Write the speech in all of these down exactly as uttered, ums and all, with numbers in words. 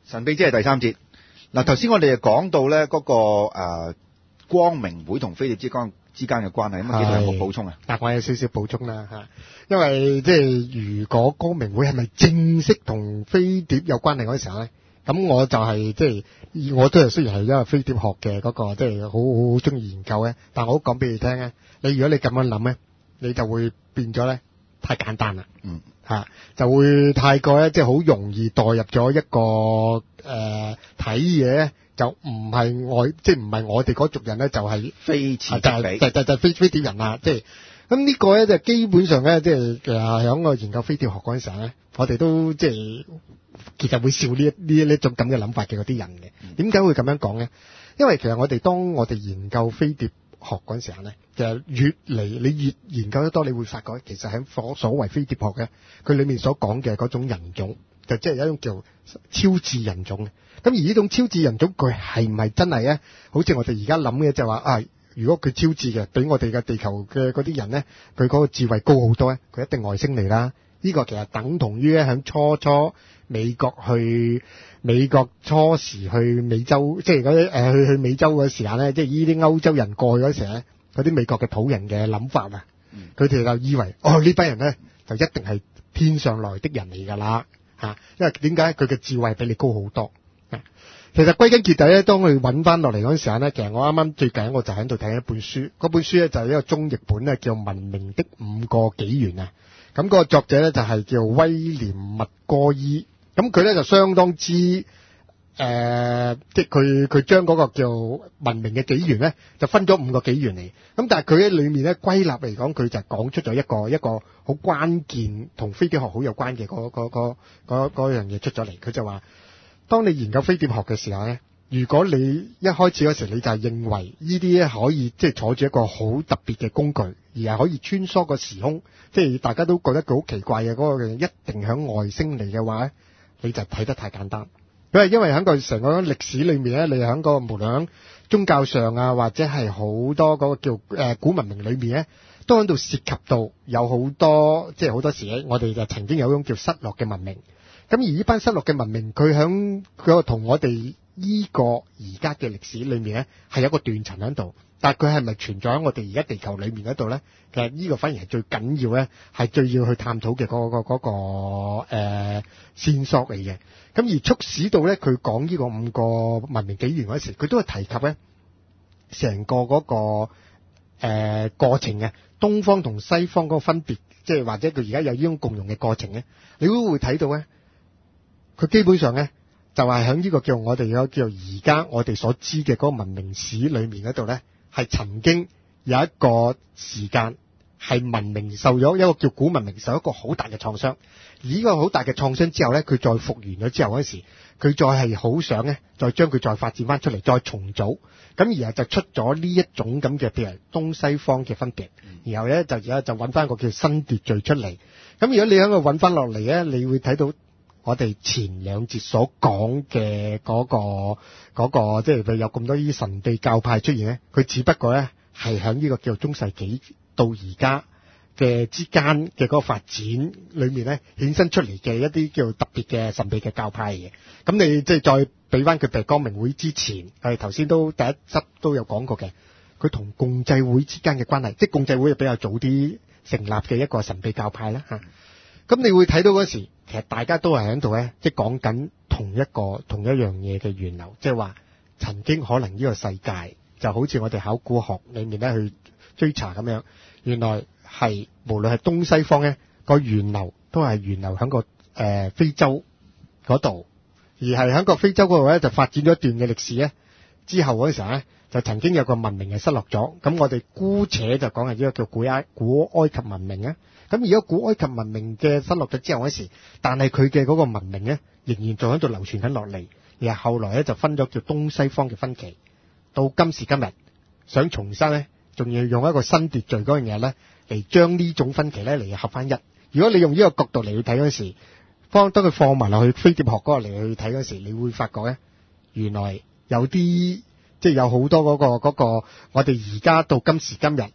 神秘之夜第三節。嗱，頭先我哋就講到咧嗰個誒光明會同飛碟之間之間嘅關係，咁啊，紀陶有冇補充啊？ 嗱，我有少少補充啦嚇，因為即係如果光明會係咪正式同飛碟有關係嗰時候咧，咁我就係即係我都係雖然係因為飛碟學嘅嗰個即係好好好中意研究咧，但我都講俾你聽咧，你如果你咁樣諗咧，你就會變咗咧太簡單啦。 嗯。 嚇，就會太過咧，即係好容易墮入咗一個誒睇嘢，就唔係我，即係唔係我哋嗰族人咧，就係非此即就係就就就非非碟人啦，即係咁呢個咧就基本上咧，即係其實喺我研究飛碟學嗰陣時候咧，我哋都即係其實會笑呢一呢呢種咁嘅諗法嘅嗰啲人嘅。點解會咁樣講咧？因為其實我哋當我哋研究飛碟學嗰陣時候咧，其實越嚟你越研究得多，你會發覺其實喺所所謂飛碟學嘅，佢裏面所講嘅嗰種人種，就即係有一種叫超智人種嘅。咁而呢種超智人種，佢係唔係真係咧？好似我哋而家諗嘅就話啊，如果佢超智嘅，比我哋嘅地球嘅嗰啲人咧，佢嗰個智慧高好多咧，佢一定外星嚟啦。呢個其實等同於咧喺初初美國去美國初時去美洲，即係嗰啲誒去去美洲嘅時間咧，即係呢啲歐洲人過去嗰時咧，嗰啲美國嘅土人嘅諗法啊，佢哋就以為哦呢班人咧就一定係天上來的人嚟㗎啦嚇，因為點解佢嘅智慧比你高好多啊？其實歸根結底咧，當佢揾翻落嚟嗰陣時咧，其實我啱啱最近我就喺度睇一本書，嗰本書咧就係一個中譯本咧，叫《文明的五個紀元》啊。咁嗰個作者咧就係叫威廉麥哥伊，咁佢咧就相當之誒、呃，即係佢佢將嗰個叫文明嘅紀元咧，就分咗五個紀元嚟。咁但係佢喺裏面咧歸納嚟講，佢就講出咗一個一個好關鍵同飛碟學好有關嘅嗰嗰嗰嗰嗰樣嘢出咗嚟。佢就話，當你研究飛碟學嘅時候咧，如果你一開始嗰時你就係認為呢啲可以即係坐住一個好特別嘅工具，而係可以穿梭個時空，即係大家都覺得佢好奇怪嘅嗰個嘢一定響外星嚟嘅話咧，你就睇得太簡單。因為因為喺個成個歷史裏面咧，你喺個無論喺宗教上啊，或者係好多嗰個叫誒、呃、古文明裏面咧，都喺度涉及到有好多即係好多時咧，我哋就曾經有一種叫失落嘅文明。咁而呢班失落嘅文明，佢響佢同我哋依個而家嘅歷史裏面咧，係有一個斷層喺度，但係佢係咪存在喺我哋而家地球裏面嗰度咧？其實呢個反而係最緊要咧，係最要去探討嘅嗰、嗰個嗰、嗰個誒、呃、線索嚟嘅。咁而促使到咧，佢講呢個五個文明紀元嗰時，佢都係提及咧成個嗰、嗰個誒、呃、過程嘅東方同西方嗰個分別，即係或者佢而家有呢種共融嘅過程咧，你都會睇到咧，佢基本上咧。就係喺呢個叫我哋有叫而家我哋所知嘅嗰個文明史裏面嗰度咧，係曾經有一個時間係文明受咗一個叫古文明受一個好大嘅創傷，而呢個好大嘅創傷之後咧，佢再復原咗之後嗰時，佢再係好想咧，再將佢再發展翻出嚟，再重組，咁然後就出咗呢一種咁嘅譬如東西方嘅分別，然後咧就而家就揾翻個叫新秩序出嚟。咁如果你喺度揾翻落嚟咧，你會睇到。我哋前兩節所講嘅嗰個嗰、嗰個即係佢有咁多啲神秘教派出現咧，佢只不過咧係喺呢個叫中世紀到而家嘅之間嘅嗰個發展裏面咧衍生出嚟嘅一啲叫特別嘅神秘嘅教派嘅。咁你即係再俾翻佢譬如光明會之前，係頭先都第一輯都有講過嘅，佢同共濟會之間嘅關係，即係共濟會比較早啲成立嘅一個神秘教派啦嚇。咁你會睇到嗰時，其實大家都係喺度咧，即係講緊同一個同一樣嘢嘅源流，即係話曾經可能呢個世界就好似我哋考古學裏面咧去追查咁樣，原來係無論係東西方咧個源流都係源流喺個誒、呃、非洲嗰度，而係喺個非洲嗰度咧就發展咗一段嘅歷史咧，之後嗰時候咧就曾經有個文明係失落咗，咁我哋姑且就講係呢個叫古埃古埃及文明啊。咁而家古埃及文明嘅失落咗之後嗰時，但係佢嘅嗰個文明咧，仍然仲喺度流傳緊落嚟。而後來咧就分咗叫東西方嘅分歧。到今時今日，想重新咧，仲要用一個新秩序嗰樣嘢咧，嚟將呢種分歧咧嚟合翻一。如果你用呢個角度嚟去睇嗰時，當當佢放埋落去飛碟學嗰個嚟去睇嗰時，你會發覺咧，原來有啲即係有好多嗰個嗰個，我哋而家到今時今日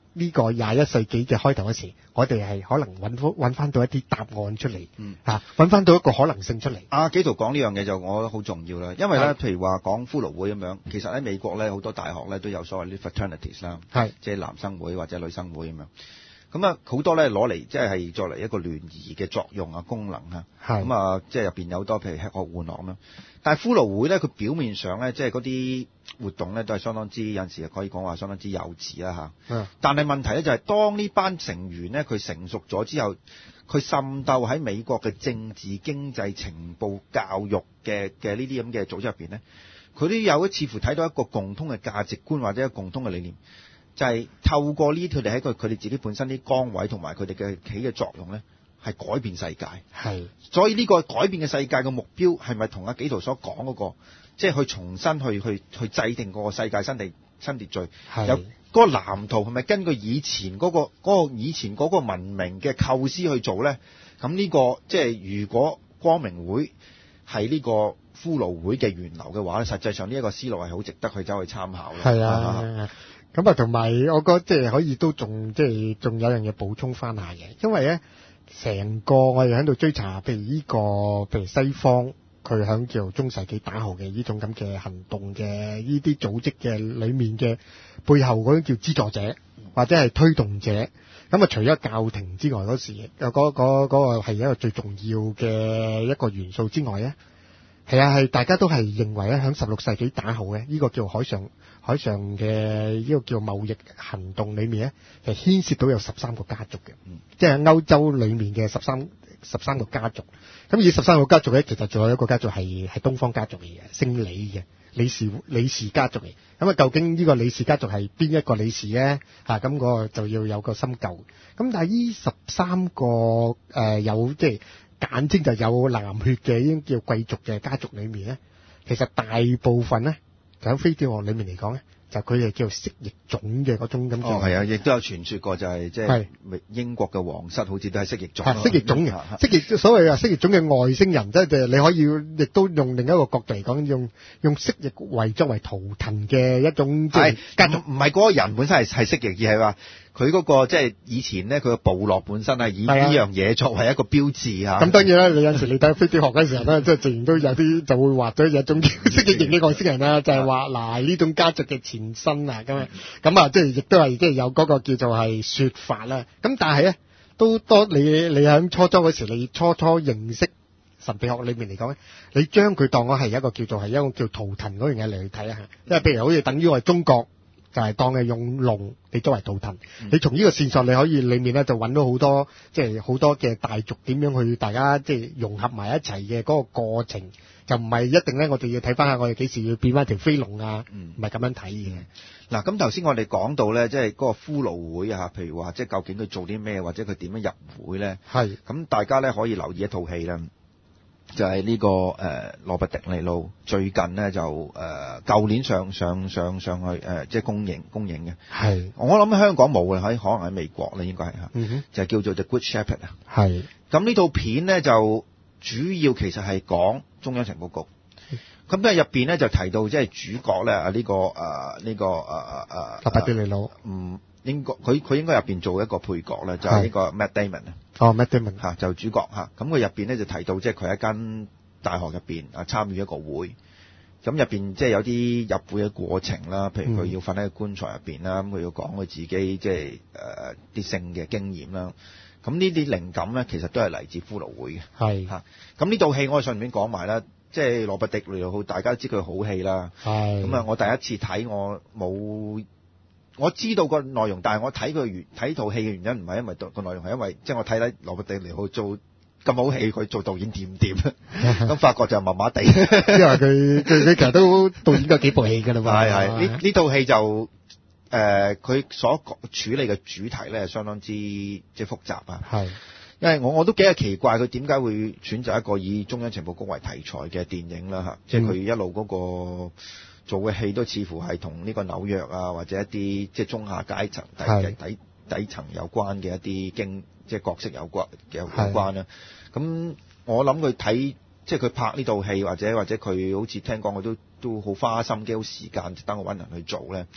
呢個廿一世紀嘅開頭嗰時，我哋係可能揾翻揾翻到一啲答案出嚟， 嗯嚇揾翻到一個可能性出嚟。 阿紀陶講呢樣嘢就我覺得好重要啦，因為咧， 係譬如話講骷髏會咁樣，其實喺美國咧好多大學咧都有所謂啲 fraternities 啦， 係即係男生會或者女生會咁樣。咁啊，好多咧攞嚟即係作嚟一個聯誼嘅作用啊、功能啊。 係咁啊，即係入邊有好多譬如吃喝玩樂咁樣。但係骷髏會咧，佢表面上咧，即係嗰啲活動咧，都係相當之有陣時可以講話相當之幼稚啦嚇。 嗯但係問題咧就係、是，當呢班成員咧佢成熟咗之後，佢滲透喺美國嘅政治、經濟、情報、教育嘅嘅呢啲咁嘅組織入邊咧，佢都有似乎睇到一個共通嘅價值觀或者一個共通嘅理念。就係透過呢，佢哋喺佢佢哋自己本身啲崗位同埋佢哋嘅起嘅作用咧，係改變世界。 係， 所以呢個改變嘅世界嘅目標係咪同阿紀陶所講嗰個，即係去重新去去去制定嗰個世界新地新秩序， 係有嗰個藍圖係咪根據以前嗰個嗰個以前嗰個文明嘅構思去做咧？咁呢個即係如果光明會係呢個骷髏會嘅源流嘅話咧，實際上呢一個思路係好值得去走去參考咯。 係啊。咁啊，同埋我覺得即係可以都仲即係仲有樣嘢補充翻下嘅，因為咧成個我哋喺度追查，譬如呢個譬如西方佢響叫中世紀打後嘅呢種咁嘅行動嘅呢啲組織嘅裏面嘅背後嗰種叫資助者或者係推動者，咁啊除咗教廷之外嗰時，有嗰嗰嗰個係一個最重要嘅一個元素之外咧，係啊係大家都係認為咧響十六世紀打後咧呢個叫海上。海上嘅呢個叫貿易行動裏面咧，係牽涉到有十三個家族嘅， 嗯、 即係歐洲裏面嘅十三十三個家族。咁而十三個家族咧，其實仲有一個家族係係東方家族嚟嘅，姓李嘅李氏李氏家族嚟。咁啊，究竟呢個李氏家族係邊一個李氏咧？嚇、啊，咁、那個就要有個深究。咁但係呢十三個誒、呃、有即係簡稱就有藍血嘅，已經叫貴族嘅家族裏面咧，其實大部分咧。就喺飛碟學裏面嚟講咧，就佢哋叫做蜥蜴種嘅嗰種咁。 哦，係啊，亦都有傳說過就係即係英國嘅皇室好似都係蜥蜴種。 係蜥蜴種嘅，蜥蜴所謂啊蜥蜴種嘅外星人，即係你可以亦都用另一個角度嚟講，用用蜥蜴為作為圖騰嘅一種即係唔唔係嗰個人本身係係蜥蜴，而係話佢嗰個即係以前咧，佢個部落本身係以呢樣嘢作為一個標誌嚇。咁當然啦，你有時你睇飛碟學嗰陣時候咧，即係自然都有啲就會畫咗有一種蜥蜴型嘅外星人啦，就係話嗱呢種家族嘅前身啊咁樣，咁啊即係亦都係即係有嗰個叫做係説法啦。咁但係咧，都當你你喺初中嗰時，你初初認識神秘學裏面嚟講咧，你將佢當我係一個叫做係一個叫圖騰嗰樣嘢嚟去睇下，因為譬如好似等於我哋中國。就係當係用龍你作為圖騰，嗯、你從呢個線索你可以裏面咧就揾到好多即係好多嘅大族點樣去大家即係融合埋一齊嘅嗰個過程，就唔係一定咧我哋要睇翻下我哋幾時要變翻條飛龍啊，唔係咁樣睇嘅。 嗱咁頭先我哋講到咧，即係嗰個骷髏會啊，譬如話即係究竟佢做啲咩，或者佢點樣入會咧？係咁大家咧可以留意一套戲啦。就係呢、這個誒、呃、羅拔迪尼路最近咧就誒舊、呃、年上上上上去誒、呃、即係公映公映嘅。係我諗香港冇啦，喺可能喺美國啦應該係嚇。嗯哼，就叫做 The Good Shepherd 啊。係咁呢套片咧就主要其實係講中央情報局。咁咧入邊咧就提到即係主角咧啊呢個誒呢、呃這個誒誒誒羅拔迪尼路。嗯，應該佢佢應該入邊做一個配角咧，就係、是、呢個 Matt Damon 啊。哦 Matt Damon 嚇就主角嚇，咁佢入邊咧就提到即係佢喺間大學入邊啊參與一個會，咁入邊即係有啲入會嘅過程啦，譬如佢要瞓喺個棺材入邊啦，咁佢要講佢自己即係誒啲性嘅經驗啦，咁呢啲靈感咧其實都係嚟自骷髏會嘅，係嚇。咁呢套戲我順便講埋啦，即係羅拔迪尼路，大家都知佢好戲啦，係咁啊！我第一次睇我冇。我知道個內容，但係我睇佢原睇套戲嘅原因唔係因為個內容，係因為即係我睇睇羅拔迪尼路做咁好戲，佢做導演掂唔掂？咁發覺就麻麻地，因為佢佢佢其實都導演過幾部戲㗎啦嘛。係係呢呢套戲就誒佢、呃、所處理嘅主題咧，相當之即係複雜啊。係，因為我我都幾係奇怪佢點解會選擇一個以中央情報局為題材嘅電影啦嚇，即係佢一路嗰、嗰個。做嘅戲都似乎係同呢個紐約啊，或者一啲即係中下階層底底底層有關嘅一啲經即係角色有關有關啦。咁我諗佢睇即係佢拍呢套戲，或者或者佢好似聽講佢都都好花心機、好時間，等我揾人去做咧，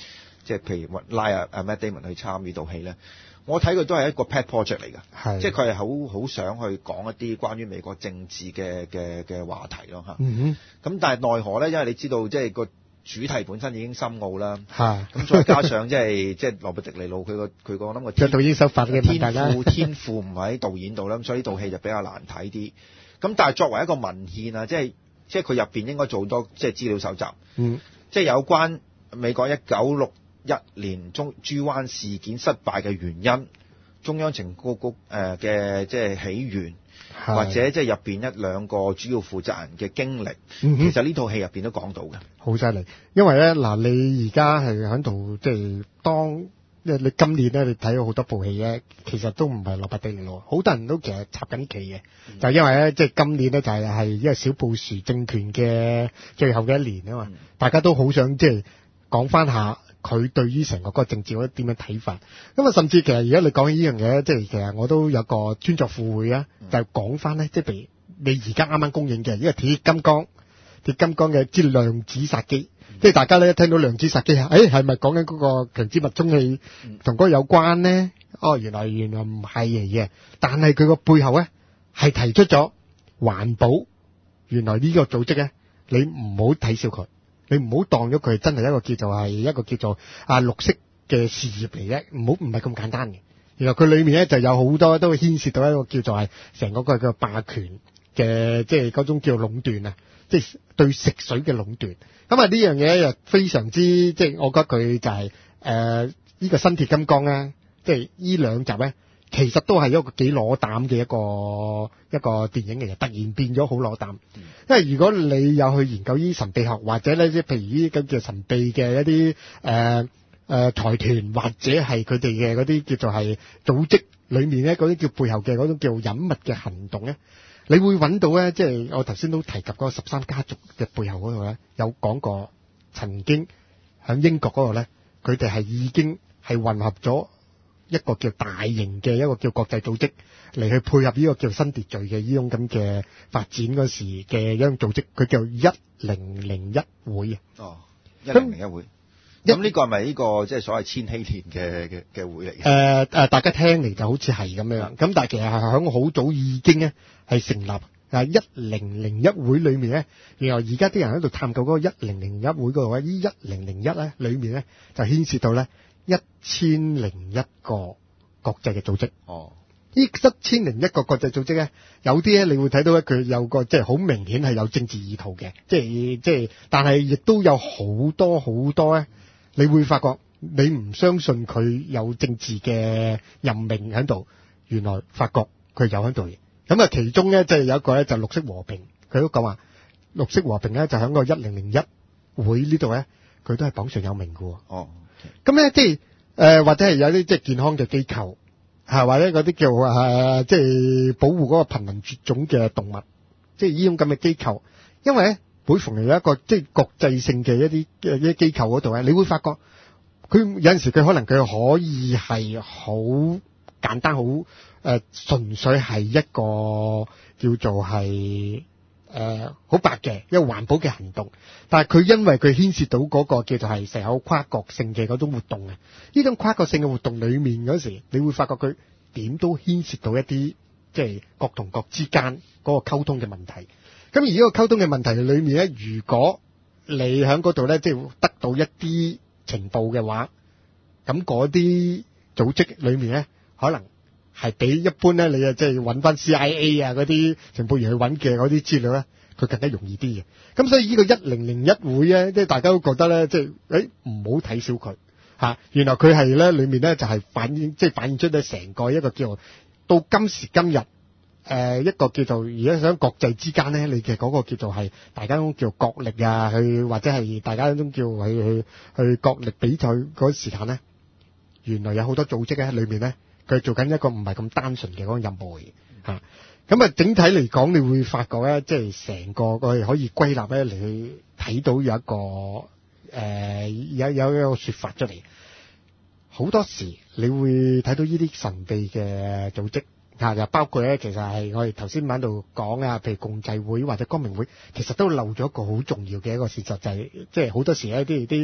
即係譬如拉啊啊 Matt Damon 去參與套戲咧，我睇佢都係一個 pet project 嚟㗎，即係佢係好好想去講一啲關於美國政治嘅嘅嘅話題咯嚇。 嗯哼。咁但係奈何咧，因為你知道即係個主題本身已經深奧啦， 係。 咁再加上即係即係羅伯迪尼路佢個佢個我諗個就導演手法嘅問題啦。 天賦天賦唔喺導演度啦，咁所以呢套戲就比較難睇啲。咁但係作為一個文獻啊，即係即係佢入邊應該做多即係資料搜集， 嗯， 即係有關美國一九六一年中豬灣事件失敗嘅原因，中央情報局誒嘅即係起源，或者即係入邊一兩個主要負責人嘅經歷， 嗯、 其實呢套戲入邊都講到嘅， 好犀利。因為咧嗱，你而家係喺度即係當。因為你今年咧，你睇咗好多部戲咧，其實都唔係羅伯迪尼路，好多人都其實插緊旗嘅，嗯、就因為咧，即係今年咧就係係因為小布殊政權嘅最後嘅一年啊嘛，嗯、大家都好想即係講翻下佢對於成個嗰個政治嗰啲點樣睇法。咁啊，甚至其實而家你講起呢樣嘢，即係其實我都有個專作附會啊，嗯、就講翻咧，即係譬如你而家啱啱公映嘅，因為鐵金剛、鐵金剛嘅之量子殺機。即係大家咧一聽到量子殺機啊，誒係咪講緊嗰個強子脈衝器同嗰個有關呢？哦，原來原來唔係嚟嘅，但係佢個背後咧係提出咗環保。原來呢個組織咧，你唔好睇小佢，你唔好當咗佢真係一個叫做係一個叫做啊綠色嘅事業嚟嘅，唔好唔係咁簡單嘅。原來佢裏面咧就有好多都牽涉到一個叫做係成個個嘅霸權嘅，即係嗰種叫壟斷啊，即係對食水嘅壟斷。咁啊呢樣嘢又非常之，即係我覺得佢就係誒呢個新鐵金剛咧，即係呢兩集咧，其實都係一個幾攞膽嘅一個一個電影嚟嘅，突然變咗好攞膽。嗯、因為如果你有去研究呢神秘學，或者咧即係譬如呢咁嘅神秘嘅一啲誒誒財團，或者係佢哋嘅嗰啲叫做係組織裏面咧嗰啲叫背後嘅嗰種叫隱密嘅行動咧。你會揾到咧，即係我頭先都提及嗰個十三家族嘅背後嗰度咧，有講過曾經喺英國嗰度咧，佢哋係已經係混合咗一個叫大型嘅一個叫國際組織嚟去配合呢個叫新秩序嘅呢種咁嘅發展嗰時嘅一種組織，佢叫一零零一會啊。哦，一零零一會。咁呢個係咪呢個即係所謂千禧年嘅嘅嘅會嚟嘅？誒誒，大家聽嚟就好似係咁樣，咁但係其實係響好早已經咧係成立啊一零零一會裏面咧，原來而家啲人喺度探究嗰個一零零一會嗰度咧，呢一零零一咧裏面咧就牽涉到咧一千零一個國際嘅組織。哦，呢一千零一個國際組織咧，有啲咧你會睇到咧佢有個即係好明顯係有政治意圖嘅，即係即係，但係亦都有好多好多咧。你會發覺你唔相信佢有政治嘅任命喺度，原來發覺佢有喺度嘅。咁啊，其中咧即係有一個咧就綠色和平，佢都講話綠色和平咧就喺個一零零一會呢度咧，佢都係榜上有名嘅。哦，咁咧即係誒或者係有啲即係健康嘅機構，係或者嗰啲叫誒即係保護嗰個瀕臨絕種嘅動物，即係呢種咁嘅機構，因為咧。每逢有一個即係國際性嘅一啲嘅一啲機構嗰度咧，你會發覺佢有陣時佢可能佢可以係好簡單好誒、呃、純粹係一個叫做係誒好白嘅一個環保嘅行動，但係佢因為佢牽涉到嗰個叫做係成日有跨國性嘅嗰種活動啊，呢種跨國性嘅活動裡面嗰時，你會發覺佢點都牽涉到一啲即係國同國之間嗰個溝通嘅問題。咁而呢個溝通嘅問題裏面咧，如果你喺嗰度咧，即係得到一啲情報嘅話，咁嗰啲組織裏面咧，可能係比一般咧，你啊即係揾翻 C I A 啊嗰啲情報員去揾嘅嗰啲資料咧，佢更加容易啲嘅。咁所以呢個一零零一會咧，即係大家都覺得咧，即係誒唔好睇小佢嚇。原來佢係咧裏面咧就係反映，即係反映出咧成個一個叫到今時今日。誒、呃、一個叫做而家想國際之間咧，你嘅嗰個叫做係大家都叫角力啊，去或者係大家都叫去去去角力比賽嗰個時間咧，原來有好多組織喺裏面咧，佢做緊一個唔係咁單純嘅嗰個任務嘅嚇。咁啊，整體嚟講，你會發覺咧，即係成個佢可以歸納咧嚟去睇到有一個誒、呃、有有一個説法出嚟。好多時你會睇到呢啲神秘嘅組織。嚇，又包括咧，其實係我哋頭先喺度講啊，譬如共濟會或者光明會，其實都漏咗一個好重要嘅一個事實，就係即係好多時咧啲啲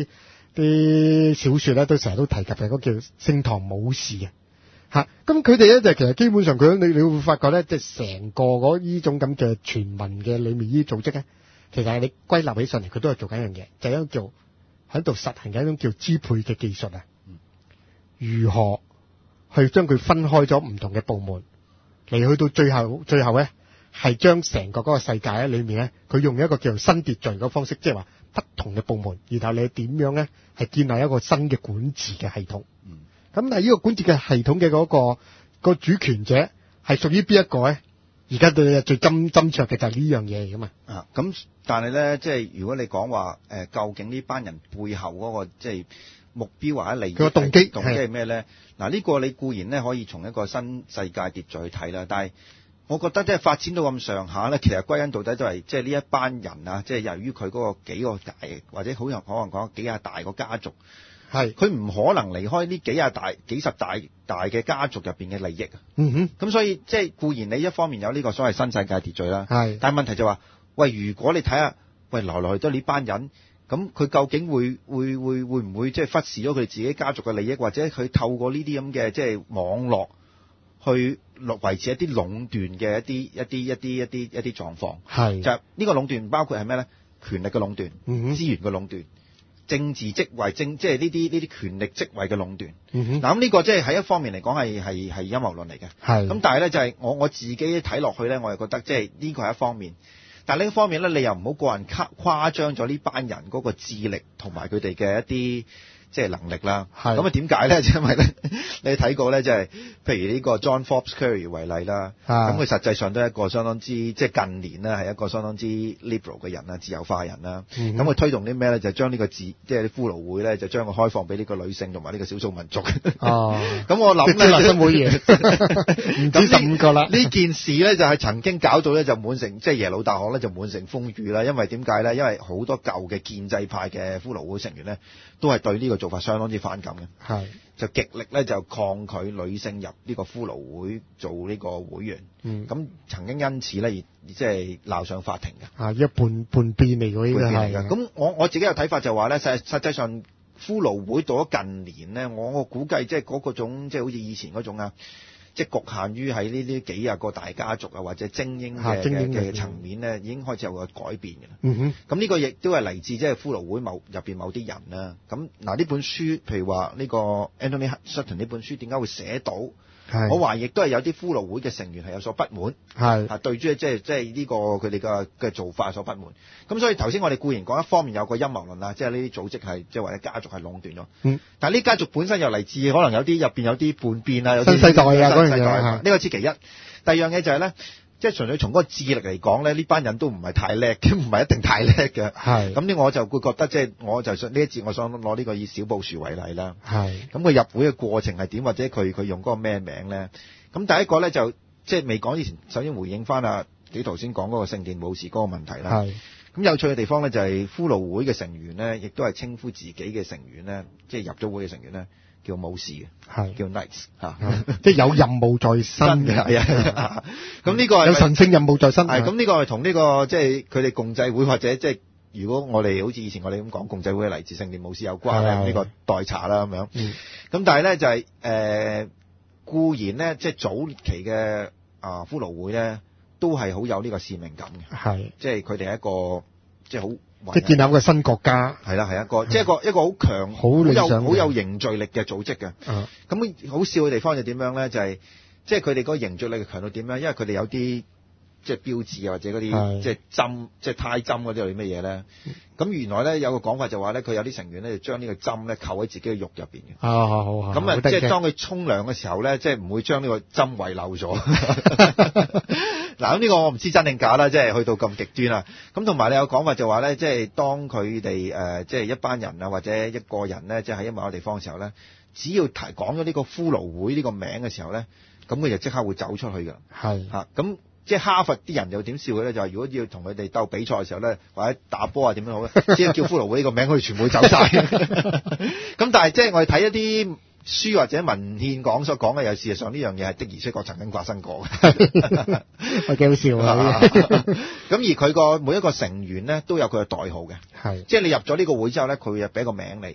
啲小說咧都成日都提及嘅嗰個叫聖堂武士啊。吓，咁佢哋咧就其實基本上佢你你會發覺咧，即係成個嗰呢種咁嘅傳聞嘅裏面呢啲組織咧，其實係你歸納起上嚟，佢都係做緊一樣嘢，就係、是、一種叫喺度實行緊一種叫支配嘅技術啊。如何去將佢分開咗唔同嘅部門，嚟去到最後最後咧，係將成個嗰個世界喺裏面咧，佢用一個叫做新秩序嘅方式，即係話不同嘅部門，然後你點樣咧係建立一個新嘅管治嘅系統。嗯咁但係呢個管治嘅系統嘅嗰、那個、那個主權者係屬於邊一個咧？而家對你最斟斟酌嘅就係呢樣嘢嚟噶嘛。 啊，咁但係咧，即係如果你講話誒，究竟呢班人背後嗰、那個即係目標或者利益，佢個動機動機係咩咧？嗱，呢個你固然咧可以從一個新世界秩序去睇啦，但係我覺得即係發展到咁上下咧，其實歸根到底都係即係呢一班人啊，即係由於佢嗰個幾個大或者好有可能講幾廿大個家族。係，佢唔可能離開呢幾廿大、幾十大大嘅家族入邊嘅利益啊。嗯哼，咁所以即係固然你一方面有呢個所謂新世界秩序啦，係，但係問題就話，喂，如果你睇下，喂，來來去都係呢班人，咁佢究竟會會會會唔會即係忽視咗佢哋自己家族嘅利益，或者佢透過呢啲咁嘅即係網絡去維持一啲壟斷嘅一啲一啲一啲一啲一啲狀況？係，就係呢個壟斷包括係咩咧？權力嘅壟斷，嗯、資源嘅壟斷。政治職位政即係呢啲呢啲權力職位嘅壟斷。嗱，咁呢個即係喺一方面嚟講係係係陰謀論嚟嘅。係。咁但係咧就係、是、我我自己睇落去咧，我又覺得即係呢個係一方面。但係另一方面咧，你又唔好個人誇誇張咗呢班人嗰個智力同埋佢哋嘅一啲即係能力啦。係。咁啊點解咧？因為咧你睇過咧，即係譬如呢個 John Forbes Curry 為例啦。咁佢實際上都係一個相當之即係近年咧係一個相當之 liberal 嘅人啦，自由化人啦。咁、嗯、佢推動啲咩咧？就將呢個自即係啲骷髏會咧，就將佢開放俾呢個女性同埋呢個少數民族。哦。咁我諗咧，立新會嘢唔止十五個啦。呢件事咧就係曾經搞到咧就滿城即係耶魯大學咧就滿城風雨啦。因為點解咧？因為好多舊嘅建制派嘅骷髏會成員咧都係對呢個做法相當之反感嘅。係。就極力咧就抗拒女性入呢個骷髏會做呢個會員。嗯。咁曾經因此咧而即係鬧上法庭嘅。啊，一半半邊嚟嘅呢個係。咁我我自己嘅睇法就話咧，實實際上骷髏會到咗近年咧，我我估計即係嗰個種即係好似以前嗰種啊，即係局限於喺呢啲幾廿個大家族啊或者精英嘅嘅層面咧，已經開始有個改變嘅啦。嗯哼。咁呢個亦都係嚟自即係骷髏會某入邊某啲人啦。咁嗱呢本書，譬如話呢個 Anthony Sutton 呢本書點解會寫到？我懷疑亦都係有啲骷髏會嘅成員係有所不滿，係啊對住即係即係呢個佢哋嘅嘅做法有所不滿。咁所以頭先我哋固然講一方面有個陰謀論啦，即係呢啲組織係即係或者家族係壟斷咗。嗯。但係呢家族本身又嚟自可能有啲入邊有啲叛變啊，有啲新世代啊嗰樣嘢。呢個之其一。第二樣嘢就係咧，即係純粹從嗰個智力嚟講咧，呢班人都唔係太叻嘅，唔係一定太叻嘅。係。咁呢我就會覺得即係我就想呢一節我想攞呢個以小布殊為例啦。係。咁佢入會嘅過程係點，或者佢佢用嗰個咩名咧？咁第一個咧就即係未講之前，首先回應翻啊幾頭先講嗰個聖殿武士嗰個問題啦。係。咁有趣嘅地方咧就係骷髏會嘅成員咧，亦都係稱呼自己嘅成員咧，即係入咗會嘅成員咧。叫武士嘅，係叫 knights 嚇，即係有任務在身嘅，係啊。咁呢個係有神聖任務在身。係咁呢個係同呢個即係佢哋共濟會或者即係如果我哋好似以前我哋咁講共濟會嘅嚟自聖殿武士有關咧，呢個代查啦咁樣。嗯。咁但係咧就係誒固然咧，即係早期嘅啊骷髏會咧，都係好有呢個使命感嘅。係。即係佢哋係一個即係好。即係建立一個新國家，係啦，係一個即係一個一個好強、好有好有凝聚力嘅組織嘅。咁、uh-huh. 好笑嘅地方就點樣咧？就係即係佢哋嗰個凝聚力強到點樣？因為佢哋有啲即係標誌啊，或者嗰啲即係針、即係呔針嗰啲係乜嘢咧？咁、uh-huh. 原來咧有個講法就話咧，佢有啲成員咧就將呢個針咧扣喺自己嘅肉入邊嘅。啊，好好。咁啊，即係當佢沖涼嘅時候咧，即係唔會將呢個針遺漏咗。嗱，咁呢個我唔知真定假啦，即係去到咁極端啦。咁同埋你有講法就話咧，即係當佢哋誒即係一班人啊，或者一個人咧，即係喺某個地方嘅時候咧，只要提講咗呢個骷髏會呢個名嘅時候咧，咁佢就即刻會走出去㗎。係嚇，咁即係哈佛啲人又點笑佢咧？就係、是、如果要同佢哋鬥比賽嘅時候咧，或者打波啊點樣好咧，只要叫骷髏會呢個名，佢哋全部會走晒。咁但係即係我哋睇一啲書或者文獻講所講嘅，有事實上呢樣嘢係的而且確曾經發生過嘅，係幾好笑啊！咁而佢個每一個成員咧都有佢嘅代號嘅，係即係你入咗呢個會之後咧，佢會俾個名你，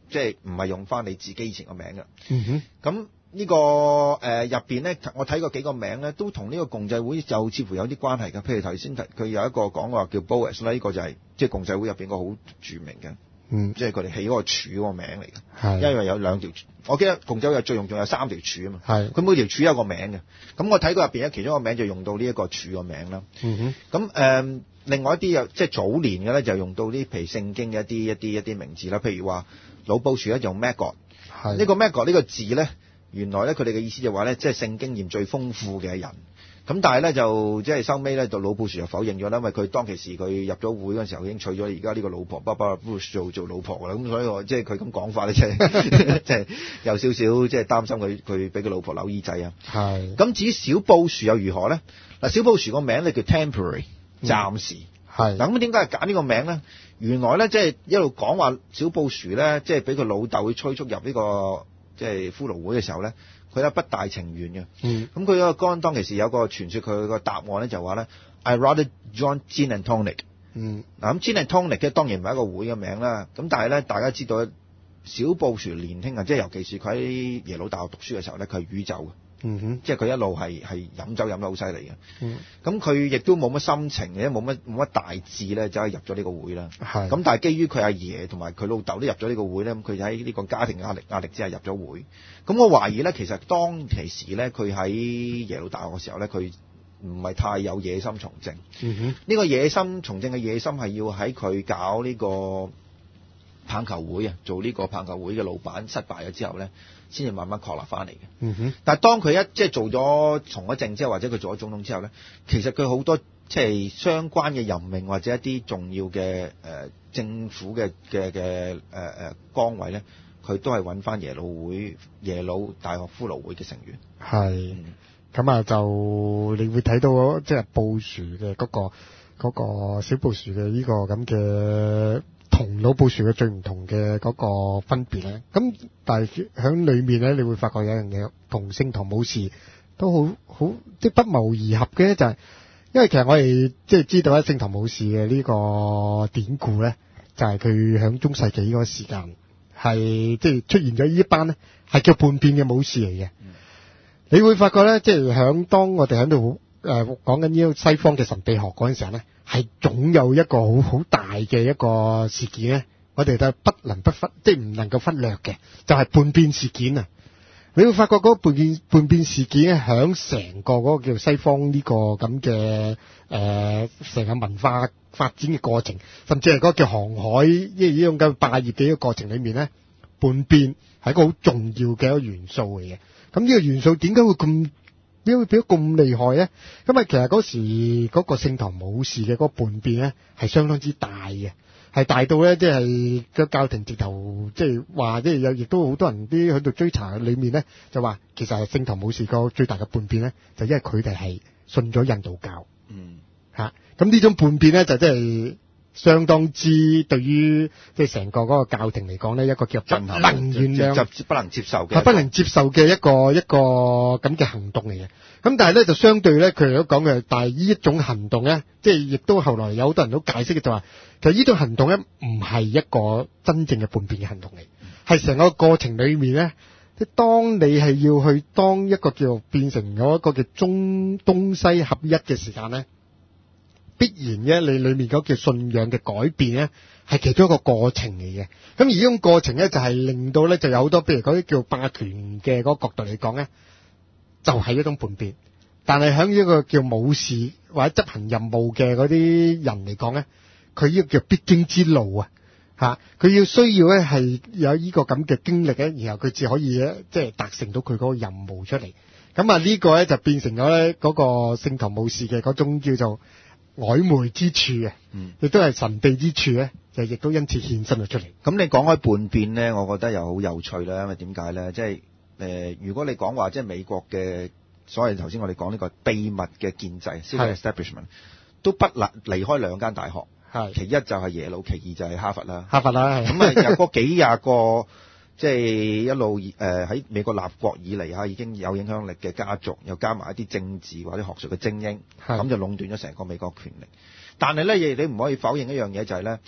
即係唔係用翻你自己以前個名嘅。 嗯哼。 咁呢個誒入邊咧，我睇過幾個名咧，都同呢個共濟會就似乎有啲關係嘅。譬如頭先提佢有一個講話叫 Boas 啦，呢個就係即係共濟會入邊個好著名嘅。 嗯， 即係佢哋起嗰個柱嗰個名嚟嘅， 係因為有兩條，我記得共濟會最用仲有三條柱啊嘛， 係， 佢每條柱有個名嘅，咁我睇過入邊咧，其中一個名就用到呢一個柱個名啦。 嗯哼， 咁誒、呃，另外一啲又即係早年嘅咧，就用到啲譬如聖經嘅一啲一啲一啲名字啦，譬如話老布殊咧用 Magog， 係呢個 Magog 呢個字咧，原來咧佢哋嘅意思就話咧，即係性經驗最豐富嘅人。咁但係咧就即係收尾咧，就老布殊就否認咗啦，因為佢當其時佢入咗會嗰陣時候已經娶咗而家呢個老婆巴巴布殊做做老婆啦，咁所以我即係佢咁講法咧，即係即係有少少即係擔心佢佢俾佢老婆扭耳仔啊。係。咁至於小布殊又如何咧？嗱，小布殊個名咧叫 temporary， 暫時。係、嗯。嗱咁點解係揀呢個名咧？原來咧即係一路講話小布殊咧，即係俾佢老豆去催促入呢、這個即係骷髏會嘅時候咧。佢咧不大情願嘅，嗯，咁佢嗰個剛當其時有個傳說，佢個答案咧就話咧 I rather join gin and tonic，嗯，嗱咁 gin and tonic 咧當然唔係一個會嘅名啦，咁但係咧大家知道小布殊年輕啊，即係尤其是佢喺耶魯大學讀書嘅時候咧，佢係宇宙嘅，嗯哼，即係佢一路係係飲酒飲得好犀利嘅，嗯，咁佢亦都冇乜心情嘅，冇乜冇乜大志咧，就係入咗呢個會啦，係，咁但係基於佢阿爺同埋佢老豆都入咗呢個會咧，咁佢就喺呢個家庭壓力壓力之下入咗會。咁我懷疑咧，其實當其時咧，佢喺耶魯大學嘅時候咧，佢唔係太有野心從政。嗯哼，呢個野心從政嘅野心係要喺佢搞呢個棒球會啊，做呢個棒球會嘅老闆失敗咗之後咧，先至慢慢確立翻嚟嘅。嗯哼，但係當佢一即係做咗從咗政之後，或者佢做咗總統之後咧，其實佢好多即係相關嘅任命或者一啲重要嘅誒、呃、政府嘅嘅嘅誒誒崗位咧。佢都係揾翻耶魯會、耶魯大學骷髏會嘅成員。係，咁、嗯、啊就你會睇到即係布殊嘅嗰個嗰、嗰個小布殊嘅呢個咁嘅同老布殊嘅最唔同嘅嗰個分別咧。咁但係喺裏面咧，你會發覺有樣嘢同聖堂武士都好好即係不謀而合嘅，就係、是、因為其實我哋即係知道咧聖堂武士嘅呢個典故咧，就係佢喺中世紀嗰個時間。係即係出現咗呢一班咧，係叫叛變嘅武士嚟嘅、嗯。你會發覺咧，即係響當我哋喺度誒講緊呢個西方嘅神秘學嗰陣時候咧，係總有一個好好大嘅一個事件咧，我哋就不能不忽，即係唔能夠忽略嘅，就係、是、叛變事件啊！你會發覺嗰個叛變叛變事件咧，響成個嗰個叫西方呢個咁嘅誒成個文化發展嘅過程，甚至係嗰個叫航海，即係呢種嘅霸業嘅一個過程裏面咧，叛變係一個好重要嘅一個元素嚟嘅。咁呢個元素點解會咁點解會變得咁厲害咧？因為其實嗰時嗰個聖堂武士嘅嗰個叛變咧係相當之大嘅。係大到咧，即係個教廷直頭，即係話，即係有，亦都好多人啲喺度追查裏面咧，就話其實係聖堂武士個最大嘅叛變咧，就因為佢哋係信咗印度教。嗯，吓咁呢種叛變咧，就即係相當之對於即係成個嗰個教廷嚟講咧，一個叫不能原諒、不能接受嘅，係不能接受嘅一個一個咁嘅行動嚟嘅。咁但係咧就相對咧，佢哋都講嘅，但係呢一種行動咧，即係亦都後來有好多人都解釋嘅，就話其實呢種行動咧唔係一個真正嘅叛變嘅行動嚟，係成個過程裏面咧，即係當你係要去當一個叫變成咗一個叫中東西合一嘅時間咧，必然嘅你裏面嗰叫信仰嘅改變咧，係其中一個過程嚟嘅。咁而呢種過程咧，就係令到咧就有好多，譬如嗰啲叫霸權嘅嗰個角度嚟講咧，就係一種叛變。但係喺呢個叫武士或者執行任務嘅嗰啲人嚟講咧，佢呢個叫必經之路啊，吓佢要需要咧係有呢個咁嘅經歷咧，然後佢至可以咧即係達成到佢嗰個任務出嚟。咁啊呢個咧就變成咗咧嗰個聖堂武士嘅嗰種叫做曖昧之處啊，嗯，亦都係神秘之處咧，就亦都因此衍生咗出嚟。咁你講開叛變咧，我覺得又好有趣啦，因為點解咧？即係誒，如果你講話即係美國嘅。所謂頭先我哋講呢個秘密嘅建制 secret establishment 都不能離開兩間大學，係其一就係耶魯，其二就係哈佛啦。哈佛啦，咁啊有嗰幾廿個即係一路誒喺、呃、美國立國以嚟嚇已經有影響力嘅家族，又加埋一啲政治或者學術嘅精英，咁就壟斷咗成個美國權力。但係咧，亦你唔可以否認一樣嘢就係咧，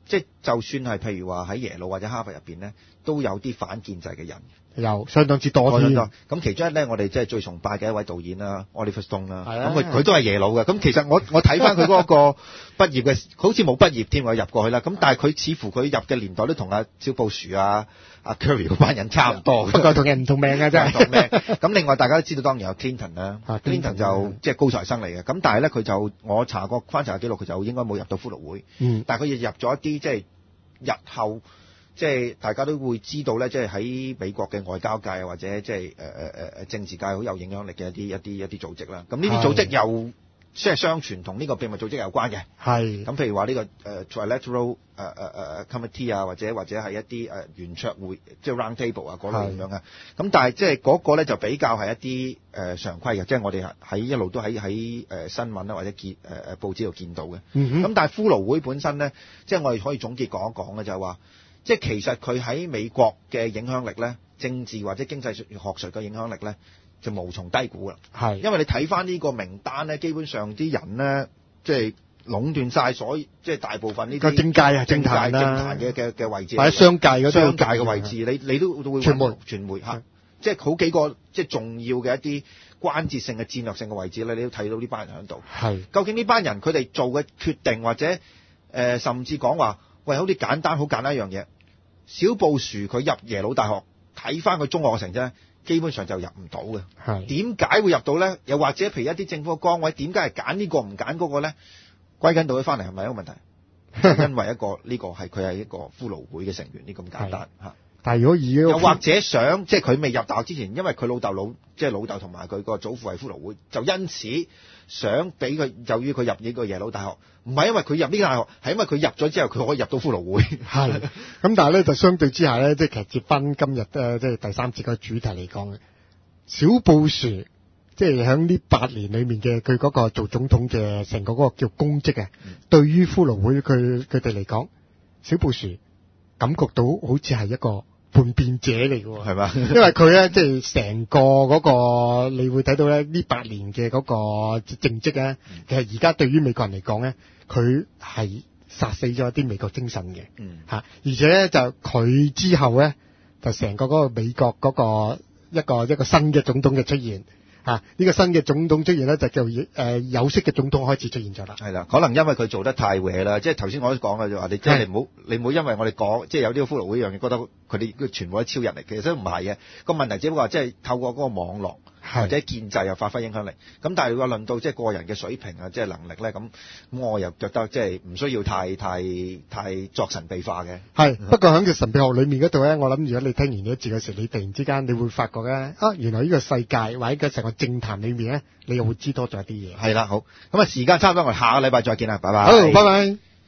即係就算係譬如話喺耶魯或者哈佛入邊咧，都有啲反建制嘅人。 有相當之多添。 咁其中一咧，我哋即係最崇拜嘅一位導演啦 Oliver Stone 啦。 係啊。 咁佢佢都係耶魯嘅。咁其實我我睇翻佢嗰個畢業嘅，好似冇畢業添，我入過去啦。咁但係佢似乎佢入嘅年代都同阿小布殊啊、阿 Curry 嗰班人差唔多。 不過同人唔同命嘅真係。 唔同命。咁另外大家都知道，當然有 Clinton 啦。Clinton 就即係高材生嚟嘅。咁但係咧，佢就我查過翻查記錄，佢就應該冇入到骷髏會。 嗯。 但係佢亦入咗一啲即係日後。即係大家都會知道咧，即係喺美國嘅外交界啊，或者即係誒誒誒政治界好有影響力嘅一啲一啲一啲組織啦。咁呢啲組織又即係相傳同呢個秘密組織有關嘅。係。咁譬如話呢、這個誒、呃、Trilateral 誒誒誒 Committee 啊，或者或者係一啲誒圓桌會，即係 Round Table 啊嗰類咁樣嘅。咁但係即係嗰個咧就比較係一啲誒、呃、常規嘅，即係我哋喺一路都喺喺誒新聞啊或者見誒誒、呃、報紙度見到嘅。咁、嗯、但係骷髏會本身咧，即係我哋可以總結講一講嘅就係話。即係其實佢喺美國嘅影響力咧，政治或者經濟學術嘅影響力咧，就無從低估啦。係，因為你睇翻呢個名單咧，基本上啲人咧，即係壟斷晒所，即係大部分呢啲政界啊、政壇啦、 政壇嘅嘅嘅位置， 或者商界嗰啲商界嘅位置，你你都都會傳媒傳媒嚇，即係好幾個即係重要嘅一啲關節性嘅戰略性嘅位置咧，你都睇到呢班人喺度。係，究竟呢班人佢哋做嘅決定或者誒、呃，甚至講話喂，好似簡單好簡單一樣嘢。小布殊佢入耶魯大學，睇翻佢中學嘅成績，基本上就入唔到嘅。係點解會入到咧？又或者譬如一啲政府嘅崗位，點解係揀呢個唔揀嗰個咧？歸根到佢翻嚟係咪一個問題？因為一個呢、呢個係佢係一個骷髏會嘅成員，呢咁簡單嚇。 但係如果以又或者想即係佢未入大學之前，因為佢老豆老即係老豆同埋佢個祖父係骷髏會，就因此想俾佢就於佢入呢個耶魯大學。唔係因為佢入呢個大學，係因為佢入咗之後佢可以入到骷髏會。係咁， 但係咧就相對之下咧，即係其實接翻今日誒即係第三節個主題嚟講嘅，小布殊即係喺呢八年裏面嘅佢嗰個做總統嘅成個嗰個叫功績啊、嗯，對於骷髏會佢佢哋嚟講，小布殊感覺到好似係一個叛變者嚟嘅喎，係嘛？因為佢咧即係成個嗰個，你會睇到咧呢八年嘅嗰個政績咧，其實而家對於美國人嚟講咧，佢係殺死咗一啲美國精神嘅，嗯嚇，而且咧就佢之後咧就成個嗰個美國嗰個一個一個新嘅總統嘅出現。啊！呢、這個新嘅總統出現咧，就叫誒、呃、有色嘅總統開始出現咗啦。係啦，可能因為佢做得太歪啦，即係頭先我都講嘅就話，你即係你唔好你唔好因為我哋講，即係有呢個骷髏會一樣嘢，覺得佢哋全部都超人嚟，其實都唔係嘅。個問題只不過即係透過嗰個網絡或者建制又發揮影響力。咁但係如果論到即係個人嘅水平啊，即係能力咧，咁咁我又覺得即係唔需要太太太作神秘化嘅。係、嗯、不過喺個神秘學裏面嗰度咧，我諗如果你聽完呢一節嘅時候，你突然之間你會發覺咧啊，原來呢個世界或者成個政壇裏面咧，你又會知多咗啲嘢。係啦，好，咁啊，時間差唔多，我哋下個禮拜再見啦，拜拜。好，拜拜。